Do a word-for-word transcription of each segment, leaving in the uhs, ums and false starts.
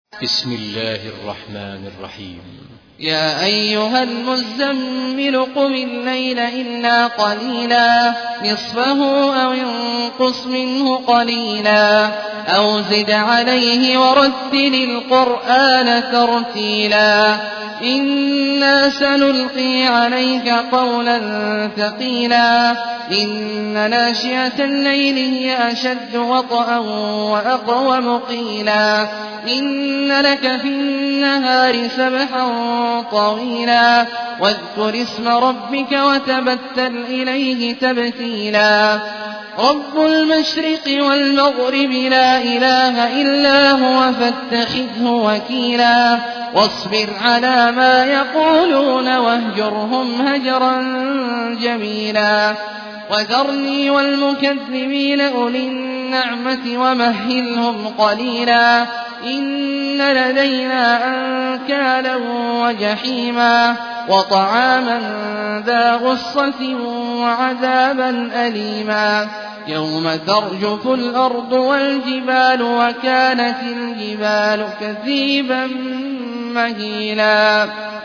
بسم الله الرحمن الرحيم. يا أيها المزمل قم الليل إلا قليلا نصفه أو انقص منه قليلا أو زد عليه ورتل القرآن ترتيلا إنا سنلقي عليك قولا ثقيلا إن ناشئة الليل هي أشد وطئا وأقوم قيلا إن لك في النهار سبحا طويلا واذكر اسم ربك وتبتل إليه تبتيلا رب المشرق والمغرب لا إله إلا هو فاتخذه وكيلا واصبر على ما يقولون واهجرهم هجرا جميلا وذرني والمكذبين أولي النعمة ومهلهم قليلا إن لدينا أنكالا وجحيما وطعاما ذا غصة وعذابا أليما يوم ترجف الأرض والجبال وكانت الجبال كثيبا مهيلا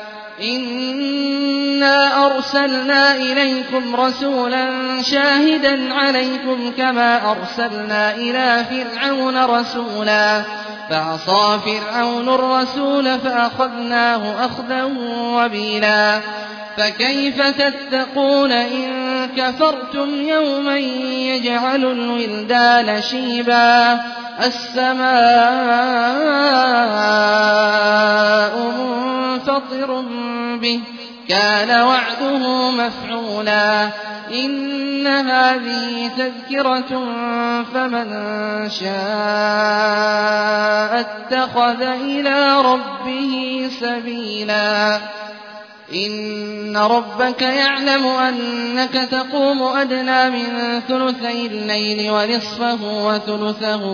إنا أرسلنا إليكم رسولا شاهدا عليكم كما أرسلنا إلى فرعون رسولا فعصى فرعون الرسول فأخذناه أخذا وبيلا فكيف تتقون إن كفرتم يوما يجعل الولدان شيبا السماء منفطر به كان وعده مفعولا إن هذه تذكرة فمن شاء اتخذ إلى ربه سبيلا إن ربك يعلم أنك تقوم أدنى من ثلثي الليل ونصفه وثلثه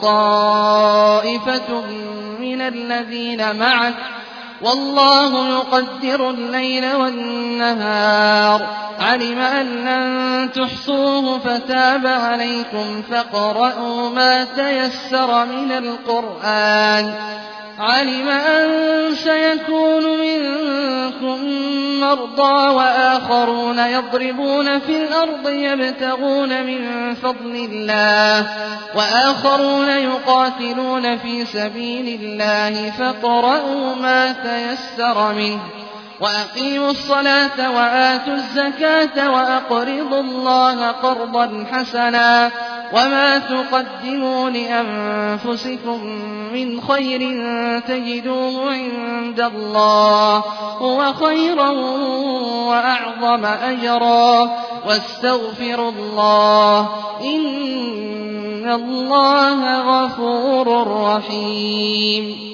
وطائفة من الذين معك والله يقدر الليل والنهار علم أن لن تحصوه فتاب عليكم فاقرؤوا ما تيسر من القرآن علم أن سيكون منكم مرضى وآخرون يضربون في الأرض يبتغون من فضل الله وآخرون يقاتلون في سبيل الله فاقرؤوا ما تيسر منه وأقيموا الصلاة وآتوا الزكاة وأقرضوا الله قرضا حسنا وما تقدموا لأنفسكم من خير تجدوه عند الله هو خيرا وأعظم أجرا واستغفروا الله إن الله غفور رحيم.